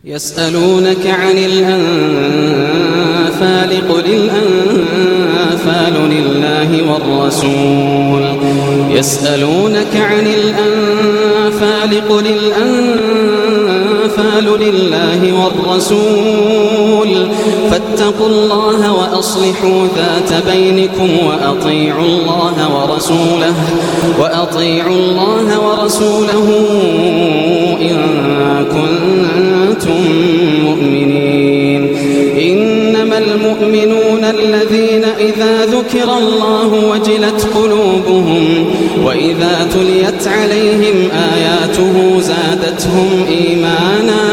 يسألونك عن الأنفال قل الأنفال لله والرسول يسألونك عن الأنفال قل الأنفال لله والرسول فاتقوا الله وأصلحوا ذات بينكم وأطيعوا الله ورسوله إن كنتم مؤمنين. إنما المؤمنون الذين إذا ذكر الله وجلت قلوبهم وإذا تليت عليهم آياته زادتهم إيمانا.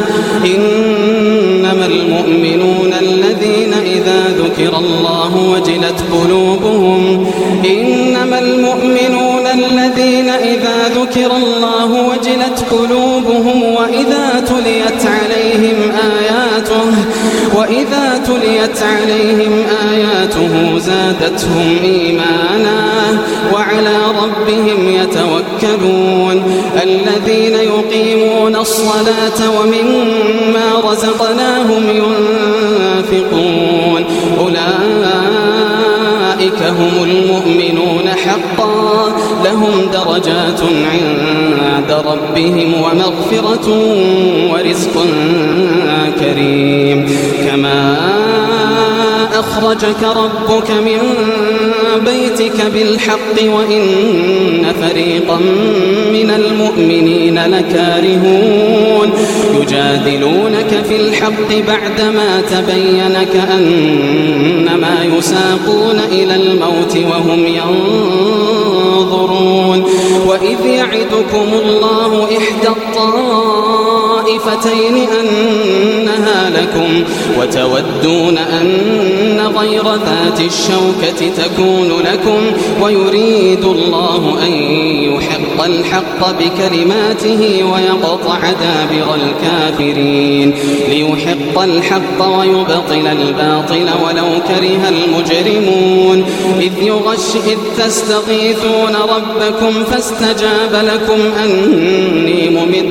إنما المؤمنون الذين إذا ذكر الله وجلت قلوبهم وإذا تليت عليهم آياته زادتهم إيمانا وعلى ربهم يتوكلون. الذين يقيمون الصلاة ومما رزقناهم ينفقون أولئك هم المؤمنون حقا لهم درجات عند ربهم ومغفرة ورزق كريم. كما أخرجك ربك من بيتك بالحق وإن فريقا من المؤمنين لكارهون يجادلونك في الحق بعدما تبين كأنما يساقون إلى الموت وهم ينظرون. وإذ يعدكم الله إحدى الطائفتين أنها لكم وتودون أن غير ذات الشوكة تكون لكم ويريد الله أن يحق الحق بكلماته ويقطع دابر الكافرين ليحق الحق ويبطل الباطل ولو كره المجرمون. إذ تستغيثون ربكم فاستجاب لكم أني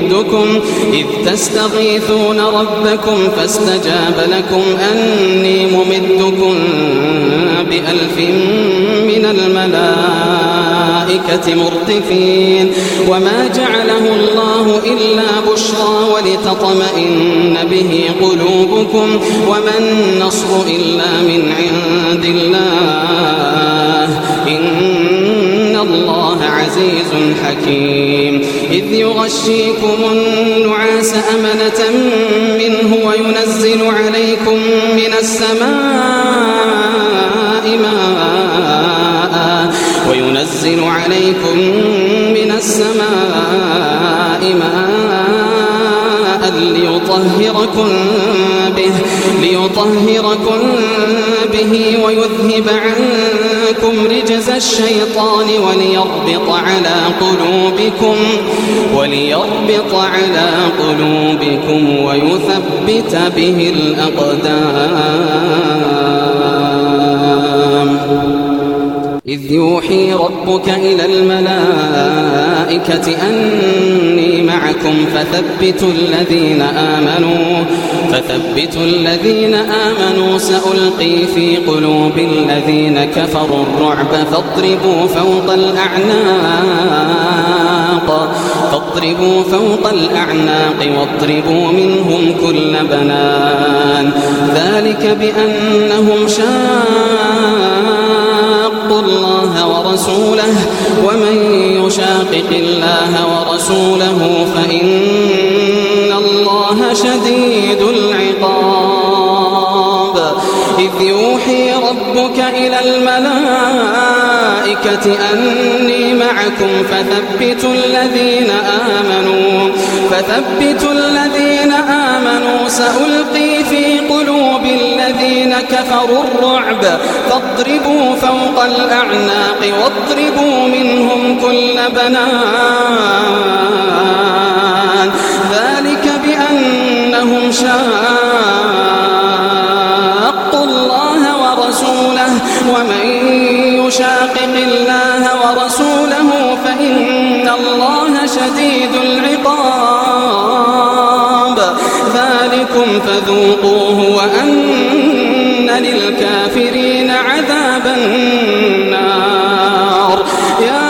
ممدكم ب1000 من الملائكة مردفين. وما جعله الله إلا بشرى ولتطمئن به قلوبكم وما النصر إلا من عند الله إن الله عزيز حكيم. إذ يغشيكم النعاس أمنة منه وينزل عليكم من السماء ليطهركم به ويذهب عنكم رجز الشيطان وليربط على قلوبكم ويثبت به الأقدام. إذ يوحي ربك إلى الملائكة أني معكم فثبتوا الذين آمنوا سألقي في قلوب الذين كفروا الرعب فاضربوا فوق الأعناق واضربوا منهم كل بنان. ذلك بأنهم شاقوا الله ورسوله ومن يشاقق الله ورسوله فإن الله شديد العقاب. إذ يوحي ربك إلى الملائكة أني معكم فثبتوا الذين آمنوا سألقي في قلوب الذين كفروا الرعب فاضربوا فوق الأعناق واضربوا منهم كل بنان. ذلك بأنهم شاقوا الله ورسوله ومن يشاقق الله ورسوله فإن الله شديد العقاب. ذلكم فذوقوه وأن للكافرين عذاب النار. يا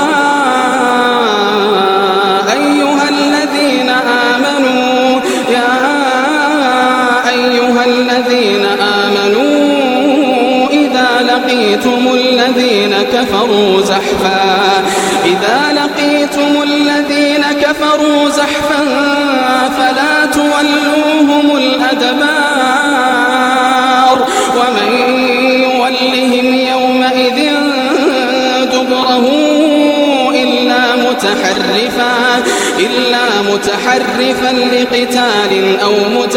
أيها الذين آمنوا إذا لقيتم الذين كفروا زحفا فلا تولوهم الأدبار ومن يولهم يومئذ دبره إلا متحرفا لقتال أو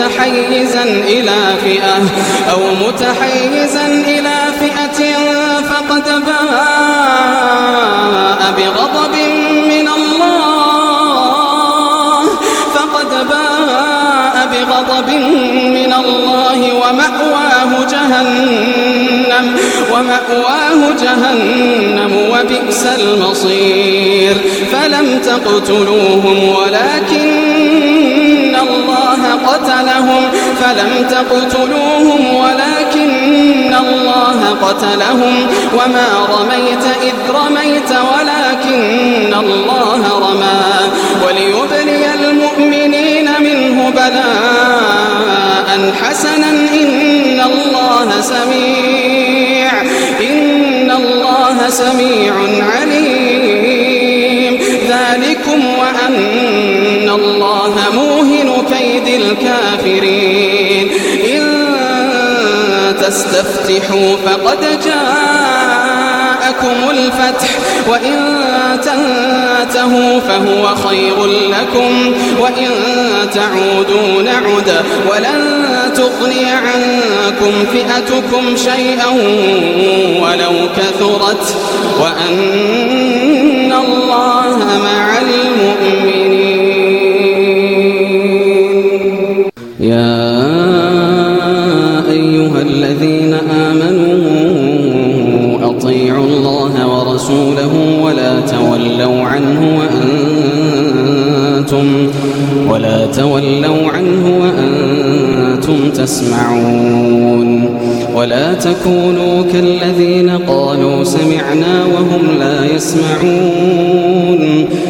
متحيزا إلى فئة فقد باء بغضب من الله ومأواه جهنم وبئس المصير. فلم تقتلوهم ولكن الله قتلهم وما رميت إذ رميت ولكن الله رمى وليبلي المؤمنين منه بلاء حسنا إن الله سميع عليم. ذلكم وأن الله موهن كيد الكافرين. إن تستفتحوا فقد جاءكم الفتح وإن تنتهوا فهو خير لكم وإن تعودوا نعد ولن تغني عنكم فئتكم شيئا ولو كثرت وأن الله مع المؤمنين. يا أيها الذين آمنوا أطيعوا الله ورسوله ولا تولوا عنه وأنتم تسمعون. ولا تكونوا كالذين قالوا سمعنا وهم لا يسمعون.